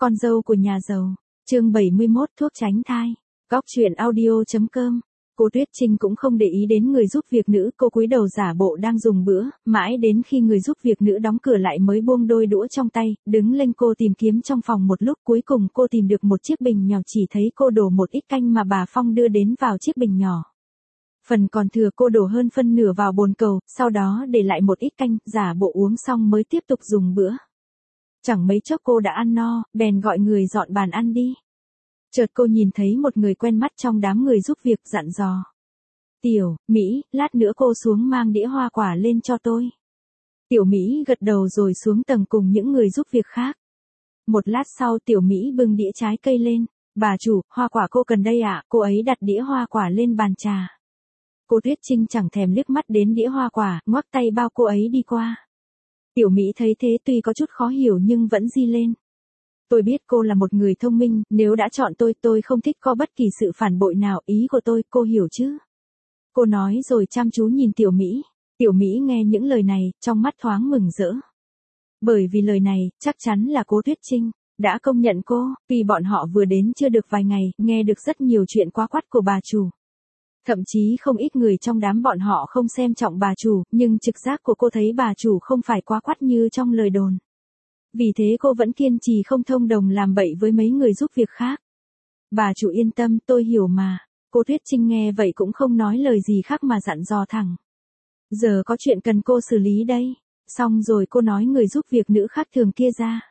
Con dâu của nhà giàu. Chương 71 thuốc tránh thai. Góc truyện audio.com. Cô Tuyết Trinh cũng không để ý đến người giúp việc nữ, cô cúi đầu giả bộ đang dùng bữa, mãi đến khi người giúp việc nữ đóng cửa lại mới buông đôi đũa trong tay, đứng lên cô tìm kiếm trong phòng một lúc, cuối cùng cô tìm được một chiếc bình nhỏ, chỉ thấy cô đổ một ít canh mà bà Phong đưa đến vào chiếc bình nhỏ. Phần còn thừa cô đổ hơn phân nửa vào bồn cầu, sau đó để lại một ít canh, giả bộ uống xong mới tiếp tục dùng bữa. Chẳng mấy chốc cô đã ăn no, bèn gọi người dọn bàn ăn đi. Chợt cô nhìn thấy một người quen mắt trong đám người giúp việc, dặn dò. Tiểu Mỹ, lát nữa cô xuống mang đĩa hoa quả lên cho tôi. Tiểu Mỹ gật đầu rồi xuống tầng cùng những người giúp việc khác. Một lát sau Tiểu Mỹ bưng đĩa trái cây lên. Bà chủ, hoa quả cô cần đây ạ. Cô ấy đặt đĩa hoa quả lên bàn trà. Cô Tuyết Trinh chẳng thèm liếc mắt đến đĩa hoa quả, ngoắc tay bao cô ấy đi qua. Tiểu Mỹ thấy thế tuy có chút khó hiểu nhưng vẫn di lên. Tôi biết cô là một người thông minh, nếu đã chọn tôi không thích có bất kỳ sự phản bội nào, ý của tôi, cô hiểu chứ? Cô nói rồi chăm chú nhìn Tiểu Mỹ. Tiểu Mỹ nghe những lời này, trong mắt thoáng mừng rỡ. Bởi vì lời này, chắc chắn là cô Tuyết Trinh đã công nhận cô, vì bọn họ vừa đến chưa được vài ngày, nghe được rất nhiều chuyện quá quắt của bà chủ. Thậm chí không ít người trong đám bọn họ không xem trọng bà chủ, nhưng trực giác của cô thấy bà chủ không phải quá quắt như trong lời đồn. Vì thế cô vẫn kiên trì không thông đồng làm bậy với mấy người giúp việc khác. Bà chủ yên tâm, tôi hiểu mà. Cô Tuyết Trinh nghe vậy cũng không nói lời gì khác mà dặn dò thẳng. Giờ có chuyện cần cô xử lý đây. Xong rồi cô nói người giúp việc nữ khác thường kia ra.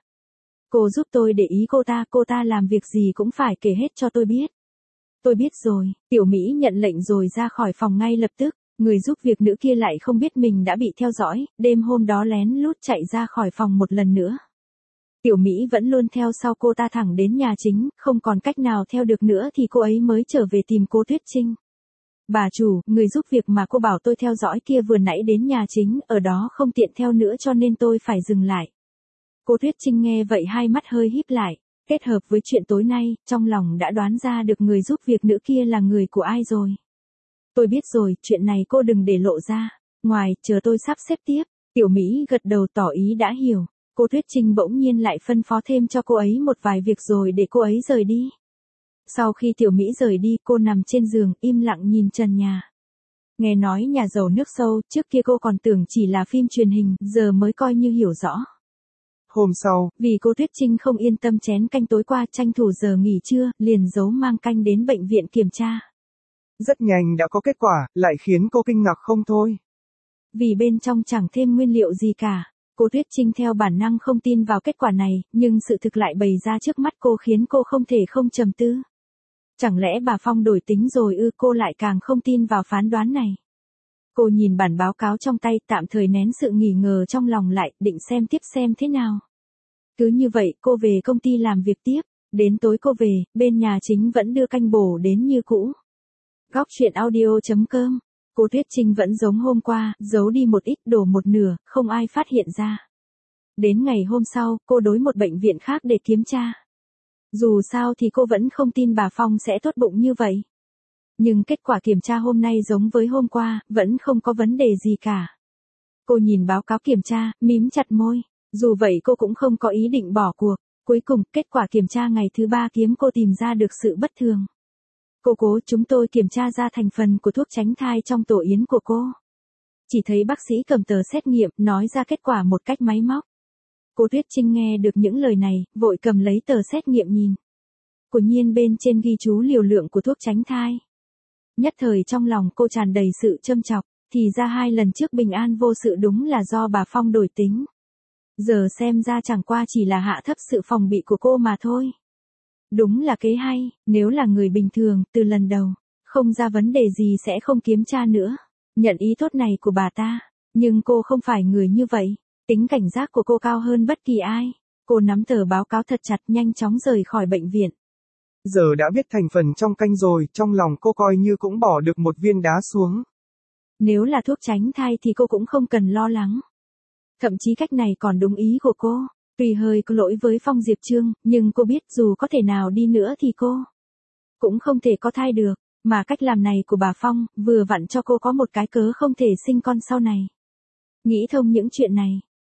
Cô giúp tôi để ý cô ta làm việc gì cũng phải kể hết cho tôi biết. Tôi biết rồi. Tiểu Mỹ nhận lệnh rồi ra khỏi phòng ngay lập tức. Người giúp việc nữ kia lại không biết mình đã bị theo dõi, đêm hôm đó lén lút chạy ra khỏi phòng một lần nữa. Tiểu Mỹ vẫn luôn theo sau cô ta thẳng đến nhà chính, không còn cách nào theo được nữa thì cô ấy mới trở về tìm cô Tuyết Trinh. Bà chủ, người giúp việc mà cô bảo tôi theo dõi kia vừa nãy đến nhà chính, ở đó không tiện theo nữa cho nên tôi phải dừng lại. Cô Tuyết Trinh nghe vậy hai mắt hơi híp lại, kết hợp với chuyện tối nay, trong lòng đã đoán ra được người giúp việc nữ kia là người của ai rồi. Tôi biết rồi, chuyện này cô đừng để lộ ra. Ngoài, chờ tôi sắp xếp tiếp. Tiểu Mỹ gật đầu tỏ ý đã hiểu. Cô Tuyết Trinh bỗng nhiên lại phân phó thêm cho cô ấy một vài việc rồi để cô ấy rời đi. Sau khi Tiểu Mỹ rời đi, cô nằm trên giường, im lặng nhìn trần nhà. Nghe nói nhà giàu nước sâu, trước kia cô còn tưởng chỉ là phim truyền hình, giờ mới coi như hiểu rõ. Hôm sau, vì cô Tuyết Trinh không yên tâm chén canh tối qua, tranh thủ giờ nghỉ trưa, liền giấu mang canh đến bệnh viện kiểm tra. Rất nhanh đã có kết quả, lại khiến cô kinh ngạc không thôi. Vì bên trong chẳng thêm nguyên liệu gì cả. Cô Tuyết Trinh theo bản năng không tin vào kết quả này, nhưng sự thực lại bày ra trước mắt cô khiến cô không thể không trầm tư. Chẳng lẽ bà Phong đổi tính rồi ư? Cô lại càng không tin vào phán đoán này. Cô nhìn bản báo cáo trong tay, tạm thời nén sự nghi ngờ trong lòng lại, định xem tiếp xem thế nào. Cứ như vậy, cô về công ty làm việc tiếp. Đến tối cô về, bên nhà chính vẫn đưa canh bổ đến như cũ. Góc truyện audio.com. Cô Tuyết Trinh vẫn giống hôm qua, giấu đi một ít, đổ một nửa, không ai phát hiện ra. Đến ngày hôm sau, cô đối một bệnh viện khác để kiểm tra. Dù sao thì cô vẫn không tin bà Phong sẽ tốt bụng như vậy. Nhưng kết quả kiểm tra hôm nay giống với hôm qua, vẫn không có vấn đề gì cả. Cô nhìn báo cáo kiểm tra, mím chặt môi. Dù vậy cô cũng không có ý định bỏ cuộc. Cuối cùng, kết quả kiểm tra ngày thứ 3 kiếm cô tìm ra được sự bất thường. Chúng tôi kiểm tra ra thành phần của thuốc tránh thai trong tổ yến của cô. Chỉ thấy bác sĩ cầm tờ xét nghiệm, nói ra kết quả một cách máy móc. Cô Tuyết Trinh nghe được những lời này, vội cầm lấy tờ xét nghiệm nhìn. Quả nhiên bên trên ghi chú liều lượng của thuốc tránh thai. Nhất thời trong lòng cô tràn đầy sự châm chọc, thì ra 2 lần trước bình an vô sự đúng là do bà Phong đổi tính. Giờ xem ra chẳng qua chỉ là hạ thấp sự phòng bị của cô mà thôi. Đúng là kế hay, nếu là người bình thường, từ lần đầu, không ra vấn đề gì sẽ không kiểm tra nữa. Nhận ý tốt này của bà ta, nhưng cô không phải người như vậy, tính cảnh giác của cô cao hơn bất kỳ ai. Cô nắm tờ báo cáo thật chặt, nhanh chóng rời khỏi bệnh viện. Giờ đã biết thành phần trong canh rồi, trong lòng cô coi như cũng bỏ được một viên đá xuống. Nếu là thuốc tránh thai thì cô cũng không cần lo lắng. Thậm chí cách này còn đúng ý của cô. Tuy hơi có lỗi với Phong Diệp Trương, nhưng cô biết dù có thể nào đi nữa thì cô cũng không thể có thai được, mà cách làm này của bà Phong, vừa vặn cho cô có một cái cớ không thể sinh con sau này. Nghĩ thông những chuyện này,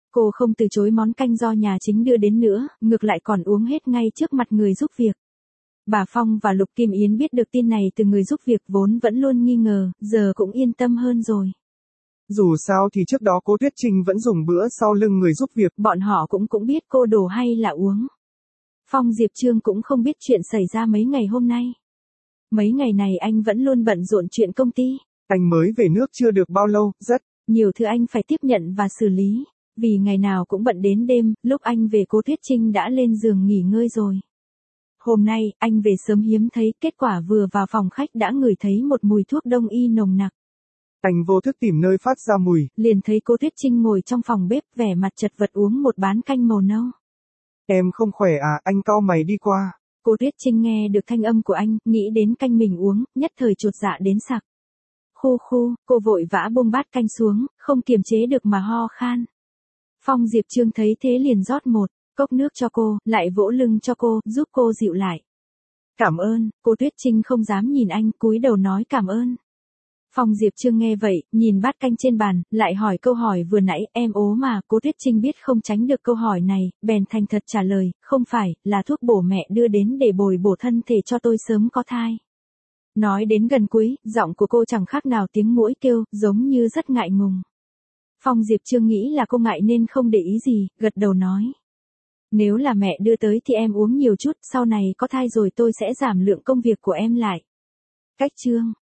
Cô không từ chối món canh do nhà chính đưa đến nữa, ngược lại còn uống hết ngay trước mặt người giúp việc. Bà Phong và Lục Kim Yến biết được tin này từ người giúp việc vốn vẫn luôn nghi ngờ, giờ cũng yên tâm hơn rồi. Dù sao thì trước đó cô Tuyết Trinh vẫn dùng bữa sau lưng người giúp việc. Bọn họ cũng biết cô đổ hay là uống. Phong Diệp Trương cũng không biết chuyện xảy ra mấy ngày hôm nay. Mấy ngày này anh vẫn luôn bận rộn chuyện công ty. Anh mới về nước chưa được bao lâu, rất nhiều thứ anh phải tiếp nhận và xử lý. Vì ngày nào cũng bận đến đêm, lúc anh về cô Tuyết Trinh đã lên giường nghỉ ngơi rồi. Hôm nay, anh về sớm hiếm thấy, kết quả vừa vào phòng khách đã ngửi thấy một mùi thuốc đông y nồng nặc. Anh vô thức tìm nơi phát ra mùi. Liền thấy cô Tuyết Trinh ngồi trong phòng bếp vẻ mặt chật vật uống một bán canh màu nâu. Em không khỏe à, anh cau mày đi qua. Cô Tuyết Trinh nghe được thanh âm của anh, nghĩ đến canh mình uống, nhất thời chột dạ đến sặc. Khu, cô vội vã buông bát canh xuống, không kiềm chế được mà ho khan. Phong Diệp Trương thấy thế liền rót một cốc nước cho cô, lại vỗ lưng cho cô, giúp cô dịu lại. Cảm ơn, cô Tuyết Trinh không dám nhìn anh, cúi đầu nói cảm ơn. Phong Diệp Trương nghe vậy, nhìn bát canh trên bàn, lại hỏi câu hỏi vừa nãy, em ố mà, cô Tuyết Trinh biết không tránh được câu hỏi này, bèn thành thật trả lời, không phải, là thuốc bổ mẹ đưa đến để bồi bổ thân thể cho tôi sớm có thai. Nói đến gần cuối, giọng của cô chẳng khác nào tiếng muỗi kêu, giống như rất ngại ngùng. Phong Diệp Trương nghĩ là cô ngại nên không để ý gì, gật đầu nói. Nếu là mẹ đưa tới thì em uống nhiều chút, sau này có thai rồi tôi sẽ giảm lượng công việc của em lại. Cách chương